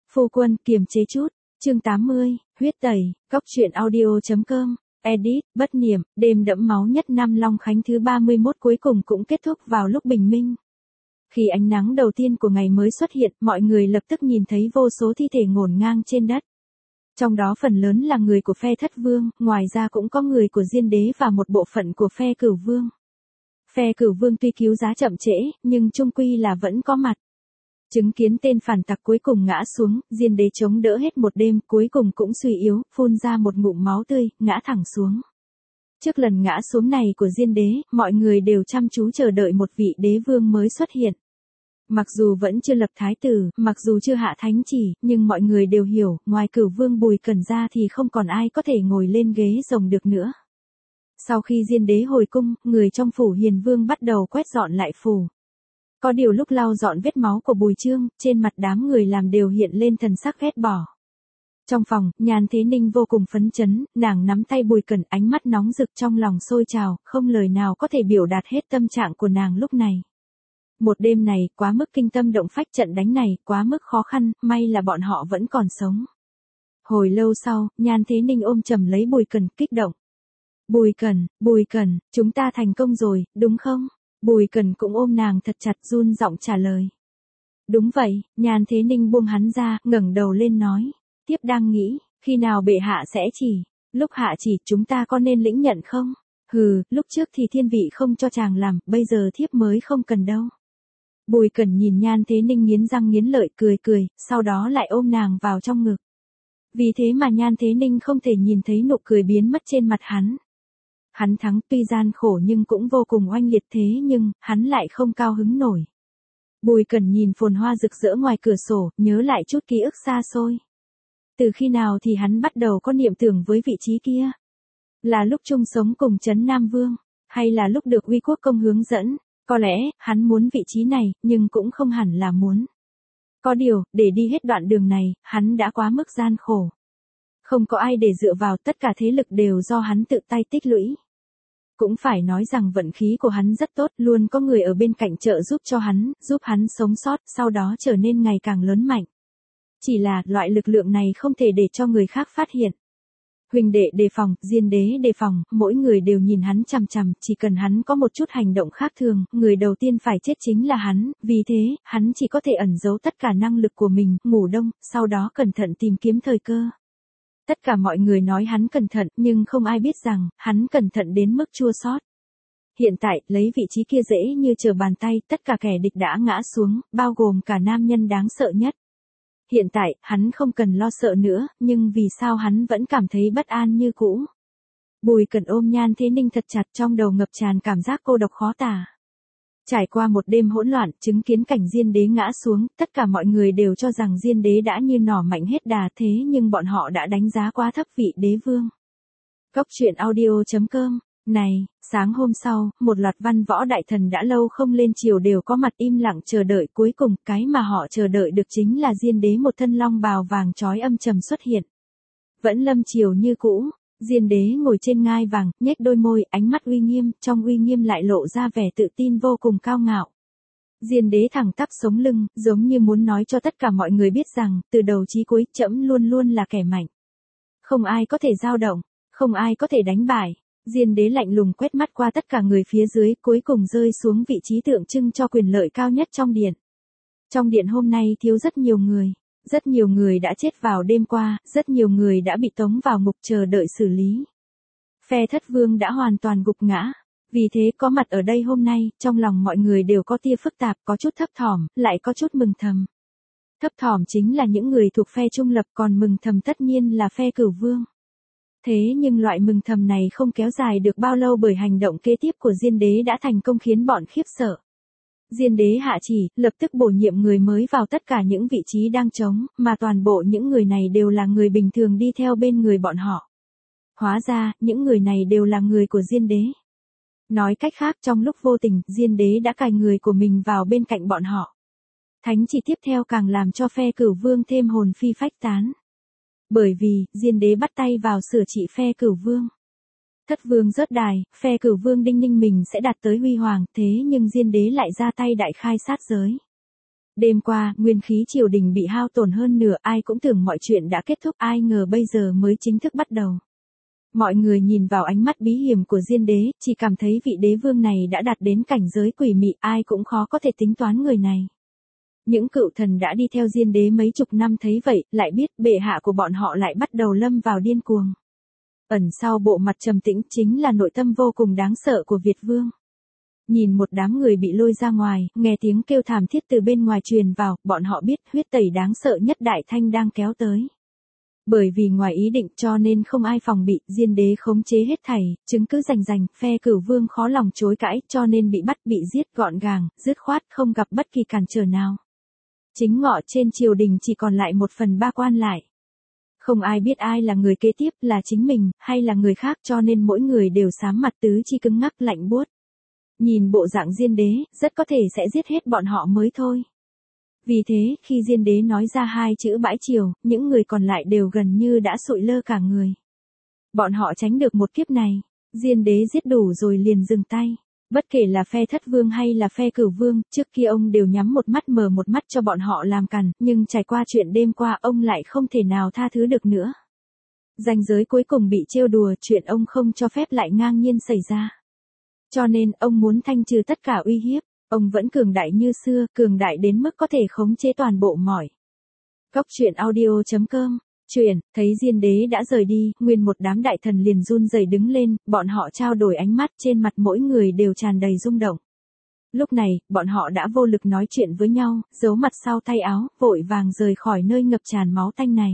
Phu quân, kiềm chế chút. Chương 80, huyết tẩy, góc truyện audio.com, edit, bất niệm, đêm đẫm máu nhất năm Long Khánh thứ 31 cuối cùng cũng kết thúc vào lúc bình minh. Khi ánh nắng đầu tiên của ngày mới xuất hiện, mọi người lập tức nhìn thấy vô số thi thể ngổn ngang trên đất. Trong đó phần lớn là người của phe Thất Vương, ngoài ra cũng có người của Diên Đế và một bộ phận của phe Cửu Vương. Phe Cửu Vương tuy cứu giá chậm trễ, nhưng chung quy là vẫn có mặt. Chứng kiến tên phản tặc cuối cùng ngã xuống, Diên Đế chống đỡ hết một đêm, cuối cùng cũng suy yếu, phun ra một ngụm máu tươi, ngã thẳng xuống. Trước lần ngã xuống này của Diên Đế, mọi người đều chăm chú chờ đợi một vị đế vương mới xuất hiện. Mặc dù vẫn chưa lập thái tử, mặc dù chưa hạ thánh chỉ, nhưng mọi người đều hiểu, ngoài Cửu Vương Bùi Cẩn ra thì không còn ai có thể ngồi lên ghế rồng được nữa. Sau khi Diên Đế hồi cung, người trong phủ Hiền Vương bắt đầu quét dọn lại phủ. Có điều lúc lau dọn vết máu của Bùi Chương, trên mặt đám người làm đều hiện lên thần sắc ghét bỏ. Trong phòng, Nhan Thế Ninh vô cùng phấn chấn, nàng nắm tay Bùi Cẩn, ánh mắt nóng rực, trong lòng sôi trào, không lời nào có thể biểu đạt hết tâm trạng của nàng lúc này. Một đêm này, quá mức kinh tâm động phách, trận đánh này, quá mức khó khăn, may là bọn họ vẫn còn sống. Hồi lâu sau, Nhan Thế Ninh ôm chầm lấy Bùi Cẩn, kích động. Bùi Cẩn, chúng ta thành công rồi, đúng không? Bùi Cẩn cũng ôm nàng thật chặt, run giọng trả lời. Đúng vậy, Nhan Thế Ninh buông hắn ra, ngẩng đầu lên nói. Tiếp đang nghĩ, khi nào bệ hạ sẽ chỉ, lúc hạ chỉ chúng ta có nên lĩnh nhận không? Hừ, lúc trước thì thiên vị không cho chàng làm, bây giờ thiếp mới không cần đâu. Bùi Cẩn nhìn Nhan Thế Ninh nghiến răng nghiến lợi, cười, sau đó lại ôm nàng vào trong ngực. Vì thế mà Nhan Thế Ninh không thể nhìn thấy nụ cười biến mất trên mặt hắn. Hắn thắng tuy gian khổ nhưng cũng vô cùng oanh liệt, thế nhưng, hắn lại không cao hứng nổi. Bùi Cẩn nhìn phồn hoa rực rỡ ngoài cửa sổ, nhớ lại chút ký ức xa xôi. Từ khi nào thì hắn bắt đầu có niệm tưởng với vị trí kia? Là lúc chung sống cùng Trấn Nam Vương, hay là lúc được Uy Quốc công hướng dẫn? Có lẽ, hắn muốn vị trí này, nhưng cũng không hẳn là muốn. Có điều, để đi hết đoạn đường này, hắn đã quá mức gian khổ. Không có ai để dựa vào, tất cả thế lực đều do hắn tự tay tích lũy. Cũng phải nói rằng vận khí của hắn rất tốt, luôn có người ở bên cạnh trợ giúp cho hắn, giúp hắn sống sót, sau đó trở nên ngày càng lớn mạnh. Chỉ là, loại lực lượng này không thể để cho người khác phát hiện. Huỳnh đệ đề phòng, Diên Đế đề phòng, mỗi người đều nhìn hắn chằm chằm, chỉ cần hắn có một chút hành động khác thường, người đầu tiên phải chết chính là hắn, vì thế, hắn chỉ có thể ẩn giấu tất cả năng lực của mình, ngủ đông, sau đó cẩn thận tìm kiếm thời cơ. Tất cả mọi người nói hắn cẩn thận, nhưng không ai biết rằng, hắn cẩn thận đến mức chua xót. Hiện tại, lấy vị trí kia dễ như trở bàn tay, tất cả kẻ địch đã ngã xuống, bao gồm cả nam nhân đáng sợ nhất. Hiện tại, hắn không cần lo sợ nữa, nhưng vì sao hắn vẫn cảm thấy bất an như cũ? Bùi Cẩn ôm Nhan Thế Ninh thật chặt, trong đầu ngập tràn cảm giác cô độc khó tả. Trải qua một đêm hỗn loạn, chứng kiến cảnh Diên Đế ngã xuống, tất cả mọi người đều cho rằng Diên Đế đã như nỏ mạnh hết đà, thế nhưng bọn họ đã đánh giá quá thấp vị đế vương. Góc truyện audio.com. Này, sáng hôm sau, một loạt văn võ đại thần đã lâu không lên triều đều có mặt im lặng chờ đợi, cuối cùng, cái mà họ chờ đợi được chính là Diên Đế một thân long bào vàng chói âm trầm xuất hiện. Vẫn lâm triều như cũ, Diên Đế ngồi trên ngai vàng, nhếch đôi môi, ánh mắt uy nghiêm, trong uy nghiêm lại lộ ra vẻ tự tin vô cùng cao ngạo. Diên Đế thẳng tắp sống lưng, giống như muốn nói cho tất cả mọi người biết rằng, từ đầu chí cuối, trẫm luôn luôn là kẻ mạnh. Không ai có thể dao động, không ai có thể đánh bại. Diên Đế lạnh lùng quét mắt qua tất cả người phía dưới, cuối cùng rơi xuống vị trí tượng trưng cho quyền lợi cao nhất trong điện. Trong điện hôm nay thiếu rất nhiều người đã chết vào đêm qua, rất nhiều người đã bị tống vào ngục chờ đợi xử lý. Phe Thất Vương đã hoàn toàn gục ngã, vì thế có mặt ở đây hôm nay, trong lòng mọi người đều có tia phức tạp, có chút thấp thỏm, lại có chút mừng thầm. Thấp thỏm chính là những người thuộc phe trung lập, còn mừng thầm tất nhiên là phe Cửu Vương. Thế nhưng loại mừng thầm này không kéo dài được bao lâu, bởi hành động kế tiếp của Diên Đế đã thành công khiến bọn khiếp sợ. Diên Đế hạ chỉ, lập tức bổ nhiệm người mới vào tất cả những vị trí đang trống, mà toàn bộ những người này đều là người bình thường đi theo bên người bọn họ. Hóa ra, những người này đều là người của Diên Đế. Nói cách khác, trong lúc vô tình, Diên Đế đã cài người của mình vào bên cạnh bọn họ. Thánh chỉ tiếp theo càng làm cho phe Cửu Vương thêm hồn phi phách tán. Bởi vì, Diên Đế bắt tay vào sửa trị phe Cửu Vương. Thất Vương rớt đài, phe Cửu Vương đinh ninh mình sẽ đạt tới huy hoàng, thế nhưng Diên Đế lại ra tay đại khai sát giới. Đêm qua, nguyên khí triều đình bị hao tổn hơn nửa, ai cũng tưởng mọi chuyện đã kết thúc, ai ngờ bây giờ mới chính thức bắt đầu. Mọi người nhìn vào ánh mắt bí hiểm của Diên đế, chỉ cảm thấy vị đế vương này đã đạt đến cảnh giới quỷ mị, ai cũng khó có thể tính toán người này. Những cựu thần đã đi theo Diên đế mấy chục năm thấy vậy, lại biết bệ hạ của bọn họ lại bắt đầu lâm vào điên cuồng. Ẩn sau bộ mặt trầm tĩnh chính là nội tâm vô cùng đáng sợ của Việt vương. Nhìn một đám người bị lôi ra ngoài, nghe tiếng kêu thảm thiết từ bên ngoài truyền vào, bọn họ biết huyết tẩy đáng sợ nhất Đại Thanh đang kéo tới. Bởi vì ngoài ý định cho nên không ai phòng bị, Diên đế khống chế hết thảy, chứng cứ rành rành, phe Cửu vương khó lòng chối cãi, cho nên bị bắt bị giết gọn gàng, dứt khoát, không gặp bất kỳ cản trở nào. Chính ngọ trên triều đình chỉ còn lại 1/3 quan lại. Không ai biết ai là người kế tiếp, là chính mình, hay là người khác, cho nên mỗi người đều sám mặt tứ chi cứng ngắc lạnh buốt. Nhìn bộ dạng Diên đế, rất có thể sẽ giết hết bọn họ mới thôi. Vì thế, khi Diên đế nói ra 2 chữ bãi triều, những người còn lại đều gần như đã sụi lơ cả người. Bọn họ tránh được một kiếp này, Diên đế giết đủ rồi liền dừng tay. Bất kể là phe Thất vương hay là phe Cửu vương, trước kia ông đều nhắm một mắt mở một mắt cho bọn họ làm cằn, nhưng trải qua chuyện đêm qua ông lại không thể nào tha thứ được nữa. Ranh giới cuối cùng bị trêu đùa, chuyện ông không cho phép lại ngang nhiên xảy ra. Cho nên, ông muốn thanh trừ tất cả uy hiếp, ông vẫn cường đại như xưa, cường đại đến mức có thể khống chế toàn bộ mọi. Góc truyện audio.com, truyện, thấy Diên đế đã rời đi, nguyên một đám đại thần liền run rẩy đứng lên, bọn họ trao đổi ánh mắt, trên mặt mỗi người đều tràn đầy rung động. Lúc này, bọn họ đã vô lực nói chuyện với nhau, giấu mặt sau tay áo, vội vàng rời khỏi nơi ngập tràn máu tanh này.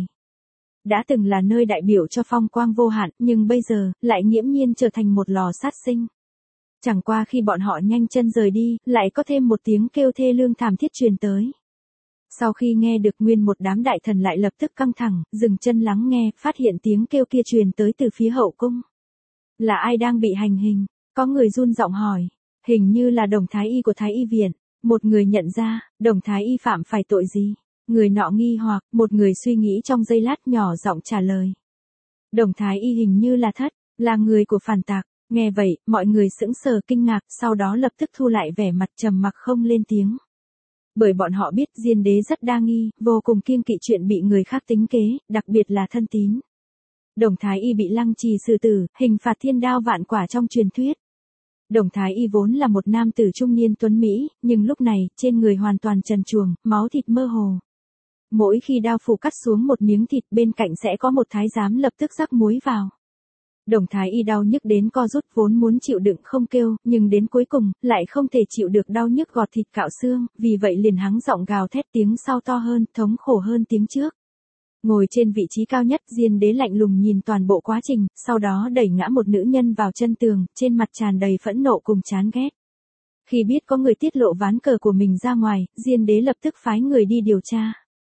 Đã từng là nơi đại biểu cho phong quang vô hạn, nhưng bây giờ, lại nghiễm nhiên trở thành một lò sát sinh. Chẳng qua khi bọn họ nhanh chân rời đi, lại có thêm một tiếng kêu thê lương thảm thiết truyền tới. Sau khi nghe được, nguyên một đám đại thần lại lập tức căng thẳng, dừng chân lắng nghe, phát hiện tiếng kêu kia truyền tới từ phía hậu cung. Là ai đang bị hành hình? Có người run giọng hỏi. Hình như là Đồng Thái Y của Thái Y viện. Một người nhận ra, Đồng Thái Y phạm phải tội gì? Người nọ nghi hoặc, một người suy nghĩ trong giây lát nhỏ giọng trả lời. Đồng Thái Y hình như là Thất, là người của phản tặc. Nghe vậy, mọi người sững sờ kinh ngạc, sau đó lập tức thu lại vẻ mặt trầm mặc không lên tiếng. Bởi bọn họ biết Diên đế rất đa nghi, vô cùng kiêng kỵ chuyện bị người khác tính kế, đặc biệt là thân tín. Đồng Thái Y bị lăng trì xử tử, hình phạt thiên đao vạn quả trong truyền thuyết. Đồng Thái Y vốn là một nam tử trung niên tuấn Mỹ, nhưng lúc này, trên người hoàn toàn trần truồng, máu thịt mơ hồ. Mỗi khi đao phủ cắt xuống một miếng thịt, bên cạnh sẽ có một thái giám lập tức rắc muối vào. Đồng Thái Y đau nhức đến co rút, vốn muốn chịu đựng không kêu, nhưng đến cuối cùng, lại không thể chịu được đau nhức gọt thịt cạo xương, vì vậy liền hắng giọng gào thét, tiếng sau to hơn, thống khổ hơn tiếng trước. Ngồi trên vị trí cao nhất, Diên đế lạnh lùng nhìn toàn bộ quá trình, sau đó đẩy ngã một nữ nhân vào chân tường, trên mặt tràn đầy phẫn nộ cùng chán ghét. Khi biết có người tiết lộ ván cờ của mình ra ngoài, Diên đế lập tức phái người đi điều tra.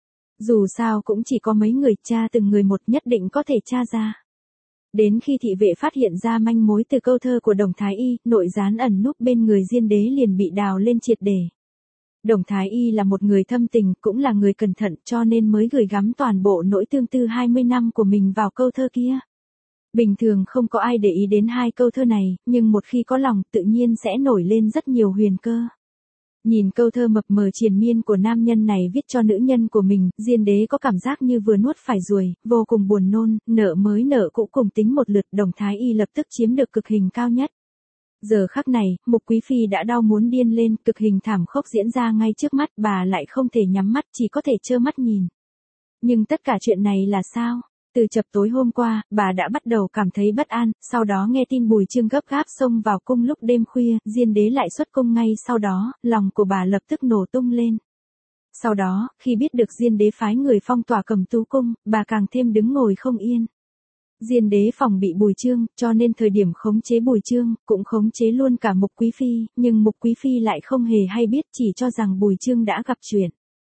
Dù sao cũng chỉ có mấy người, tra từng người một, nhất định có thể tra ra. Đến khi thị vệ phát hiện ra manh mối từ câu thơ của Đồng Thái Y, nội gián ẩn núp bên người Diên đế liền bị đào lên triệt để. Đồng Thái Y là một người thâm tình, cũng là người cẩn thận, cho nên mới gửi gắm toàn bộ nỗi tương tư 20 năm của mình vào câu thơ kia. Bình thường không có ai để ý đến 2 câu thơ này, nhưng một khi có lòng, tự nhiên sẽ nổi lên rất nhiều huyền cơ. Nhìn câu thơ mập mờ triền miên của nam nhân này viết cho nữ nhân của mình, Diên đế có cảm giác như vừa nuốt phải ruồi, vô cùng buồn nôn, nợ mới nợ cũ cùng tính một lượt, Đồng Thái Y lập tức chiếm được cực hình cao nhất. Giờ khắc này, Mục Quý Phi đã đau muốn điên lên, cực hình thảm khốc diễn ra ngay trước mắt, bà lại không thể nhắm mắt, chỉ có thể trơ mắt nhìn. Nhưng tất cả chuyện này là sao? Từ chập tối hôm qua, bà đã bắt đầu cảm thấy bất an, sau đó nghe tin Bùi Chương gấp gáp xông vào cung lúc đêm khuya, Diên đế lại xuất cung ngay sau đó, lòng của bà lập tức nổ tung lên. Sau đó, khi biết được Diên đế phái người phong tỏa Cẩm Tú cung, bà càng thêm đứng ngồi không yên. Diên đế phòng bị Bùi Chương, cho nên thời điểm khống chế Bùi Chương, cũng khống chế luôn cả Mục Quý Phi, nhưng Mục Quý Phi lại không hề hay biết, chỉ cho rằng Bùi Chương đã gặp chuyện.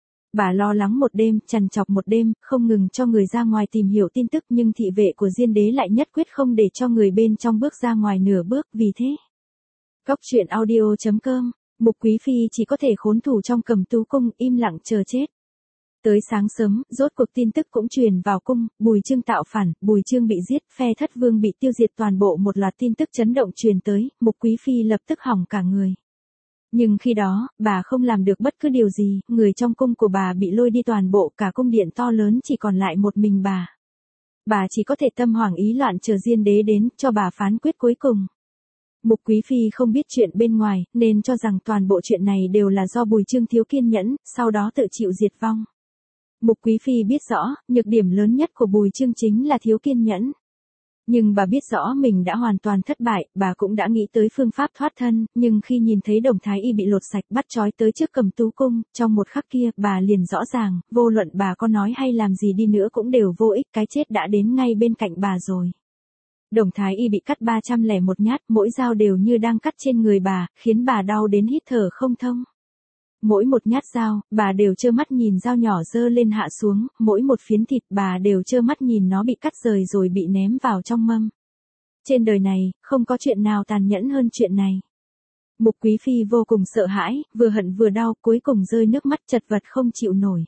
Bà lo lắng một đêm, trằn trọc một đêm, không ngừng cho người ra ngoài tìm hiểu tin tức, nhưng thị vệ của Diên đế lại nhất quyết không để cho người bên trong bước ra ngoài nửa bước, vì thế. Góc truyện audio.com, Mục Quý Phi chỉ có thể khốn thủ trong Cẩm Tú cung, im lặng chờ chết. Tới sáng sớm, rốt cuộc tin tức cũng truyền vào cung, Bùi Chương tạo phản, Bùi Chương bị giết, phe Thất vương bị tiêu diệt, toàn bộ một loạt tin tức chấn động truyền tới, Mục Quý Phi lập tức hỏng cả người. Nhưng khi đó, bà không làm được bất cứ điều gì, người trong cung của bà bị lôi đi toàn bộ, cả cung điện to lớn chỉ còn lại một mình bà. Bà chỉ có thể tâm hoảng ý loạn chờ Diên đế đến, cho bà phán quyết cuối cùng. Mục Quý Phi không biết chuyện bên ngoài, nên cho rằng toàn bộ chuyện này đều là do Bùi Chương thiếu kiên nhẫn, sau đó tự chịu diệt vong. Mục Quý Phi biết rõ, nhược điểm lớn nhất của Bùi Chương chính là thiếu kiên nhẫn. Nhưng bà biết rõ mình đã hoàn toàn thất bại, bà cũng đã nghĩ tới phương pháp thoát thân, nhưng khi nhìn thấy Đồng Thái Y bị lột sạch bắt trói tới trước Cầm Tú Cung, trong một khắc kia, bà liền rõ ràng, vô luận bà có nói hay làm gì đi nữa cũng đều vô ích, cái chết đã đến ngay bên cạnh bà rồi. Đồng Thái Y bị cắt 301 nhát, mỗi dao đều như đang cắt trên người bà, khiến bà đau đến hít thở không thông. Mỗi một nhát dao, bà đều trơ mắt nhìn dao nhỏ dơ lên hạ xuống, mỗi một phiến thịt bà đều trơ mắt nhìn nó bị cắt rời rồi bị ném vào trong mâm. Trên đời này, không có chuyện nào tàn nhẫn hơn chuyện này. Mục Quý Phi vô cùng sợ hãi, vừa hận vừa đau, cuối cùng rơi nước mắt chật vật không chịu nổi.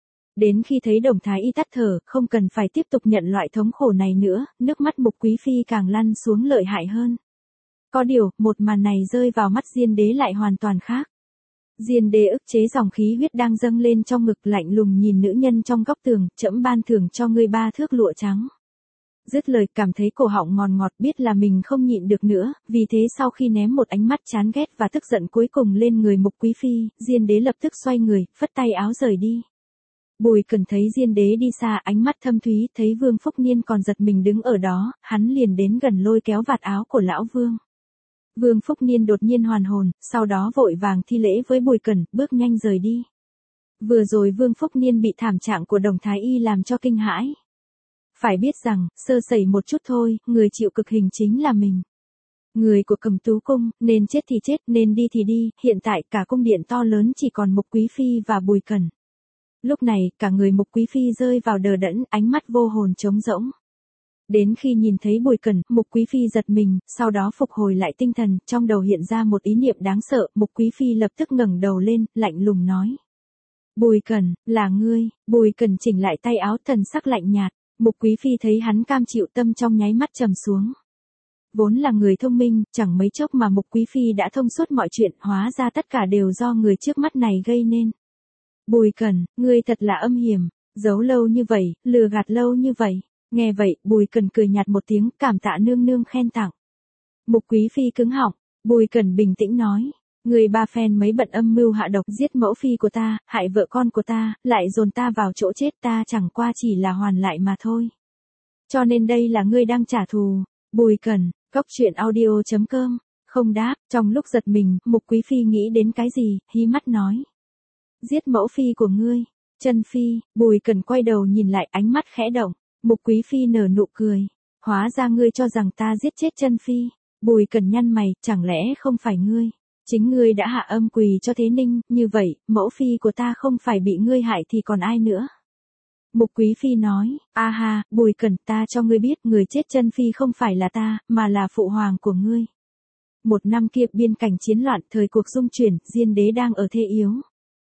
Đến khi thấy Đồng Thái Y tắt thở, không cần phải tiếp tục nhận loại thống khổ này nữa, nước mắt Mục Quý Phi càng lăn xuống lợi hại hơn. Có điều, một màn này rơi vào mắt Diên đế lại hoàn toàn khác. Diên đế ức chế dòng khí huyết đang dâng lên trong ngực, lạnh lùng nhìn nữ nhân trong góc tường, trẫm ban thưởng cho ngươi 3 thước lụa trắng. Dứt lời cảm thấy cổ họng ngọt ngọt, biết là mình không nhịn được nữa, vì thế sau khi ném một ánh mắt chán ghét và tức giận cuối cùng lên người Mục Quý Phi, Diên đế lập tức xoay người, phất tay áo rời đi. Bùi Cẩn thấy Diên đế đi xa, ánh mắt thâm thúy, thấy Vương Phúc Niên còn giật mình đứng ở đó, hắn liền đến gần lôi kéo vạt áo của lão Vương. Vương Phúc Niên đột nhiên hoàn hồn, sau đó vội vàng thi lễ với Bùi Cẩn, bước nhanh rời đi. Vừa rồi Vương Phúc Niên bị thảm trạng của Đồng Thái Y làm cho kinh hãi. Phải biết rằng, sơ sẩy một chút thôi, người chịu cực hình chính là mình. Người của Cầm Tú Cung, nên chết thì chết, nên đi thì đi, hiện tại cả cung điện to lớn chỉ còn Mục Quý Phi và Bùi Cẩn. Lúc này, cả người Mục Quý Phi rơi vào đờ đẫn, ánh mắt vô hồn trống rỗng. Đến khi nhìn thấy Bùi Cẩn, Mục Quý Phi giật mình, sau đó phục hồi lại tinh thần, trong đầu hiện ra một ý niệm đáng sợ, Mục Quý Phi lập tức ngẩng đầu lên, lạnh lùng nói. Bùi Cẩn, là ngươi. Bùi Cẩn chỉnh lại tay áo, thần sắc lạnh nhạt. Mục Quý Phi thấy hắn cam chịu, tâm trong nháy mắt trầm xuống. Vốn là người thông minh, chẳng mấy chốc mà Mục Quý Phi đã thông suốt mọi chuyện, hóa ra tất cả đều do người trước mắt này gây nên. Bùi Cẩn, ngươi thật là âm hiểm, giấu lâu như vậy, lừa gạt lâu như vậy. Nghe vậy, Bùi Cẩn cười nhạt một tiếng, cảm tạ nương nương khen tặng. Mục Quý Phi cứng họng, Bùi Cẩn bình tĩnh nói, người ba phen mấy bận âm mưu hạ độc giết mẫu phi của ta, hại vợ con của ta, lại dồn ta vào chỗ chết, ta chẳng qua chỉ là hoàn lại mà thôi. Cho nên đây là ngươi đang trả thù. Bùi Cẩn, coctruyện.audio.com, không đáp, trong lúc giật mình, Mục Quý Phi nghĩ đến cái gì, hí mắt nói. Giết mẫu phi của ngươi, Chân Phi. Bùi Cẩn quay đầu nhìn lại, ánh mắt khẽ động. Mục Quý Phi nở nụ cười. Hóa ra ngươi cho rằng ta giết chết Chân Phi. Bùi Cẩn nhăn mày, chẳng lẽ không phải ngươi? Chính ngươi đã hạ âm quỳ cho Thế Ninh, như vậy, mẫu phi của ta không phải bị ngươi hại thì còn ai nữa? Mục Quý Phi nói, a ha, Bùi Cẩn, ta cho ngươi biết, người chết Chân Phi không phải là ta, mà là phụ hoàng của ngươi. Một năm kia biên cảnh chiến loạn, thời cuộc dung chuyển, Diên đế đang ở thế yếu.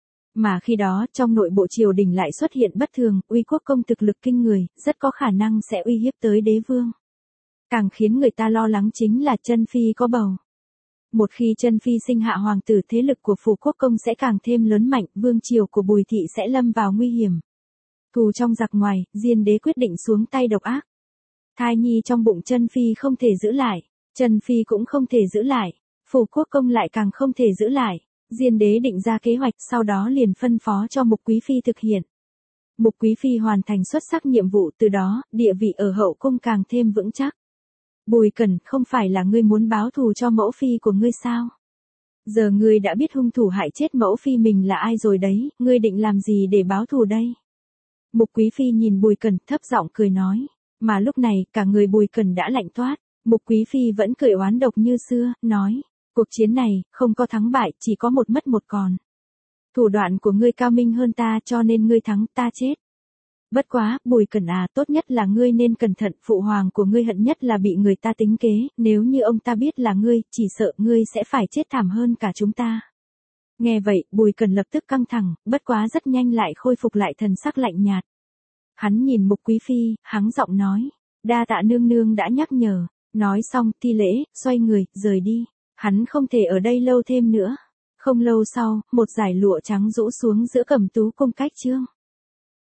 Mà khi đó, trong nội bộ triều đình lại xuất hiện bất thường, Uy Quốc công thực lực kinh người, rất có khả năng sẽ uy hiếp tới đế vương. Càng khiến người ta lo lắng chính là Chân Phi có bầu. Một khi Chân Phi sinh hạ hoàng tử, thế lực của Phủ Quốc công sẽ càng thêm lớn mạnh, vương triều của Bùi thị sẽ lâm vào nguy hiểm. Thù trong giặc ngoài, Diên đế quyết định xuống tay độc ác. Thai nhi trong bụng Chân Phi không thể giữ lại, Chân Phi cũng không thể giữ lại, Phủ Quốc công lại càng không thể giữ lại. Diên đế định ra kế hoạch, sau đó liền phân phó cho Mục Quý Phi thực hiện. Mục Quý Phi hoàn thành xuất sắc nhiệm vụ, từ đó, địa vị ở hậu cung càng thêm vững chắc. Bùi Cẩn, không phải là ngươi muốn báo thù cho mẫu phi của ngươi sao? Giờ ngươi đã biết hung thủ hại chết mẫu phi mình là ai rồi đấy, ngươi định làm gì để báo thù đây? Mục Quý Phi nhìn Bùi Cẩn, thấp giọng cười nói. Mà lúc này, cả người Bùi Cẩn đã lạnh toát. Mục Quý Phi vẫn cười oán độc như xưa, nói. Cuộc chiến này, không có thắng bại, chỉ có một mất một còn. Thủ đoạn của ngươi cao minh hơn ta, cho nên ngươi thắng, ta chết. Bất quá, Bùi Cẩn à, tốt nhất là ngươi nên cẩn thận, phụ hoàng của ngươi hận nhất là bị người ta tính kế, nếu như ông ta biết là ngươi, chỉ sợ ngươi sẽ phải chết thảm hơn cả chúng ta. Nghe vậy, Bùi Cẩn lập tức căng thẳng, bất quá rất nhanh lại khôi phục lại thần sắc lạnh nhạt. Hắn nhìn Mục Quý Phi, hắng giọng nói, đa tạ nương nương đã nhắc nhở. Nói xong, thi lễ, xoay người, rời đi. Hắn không thể ở đây lâu thêm nữa. Không lâu sau, một dải lụa trắng rũ xuống giữa Cẩm Tú cung cách trương.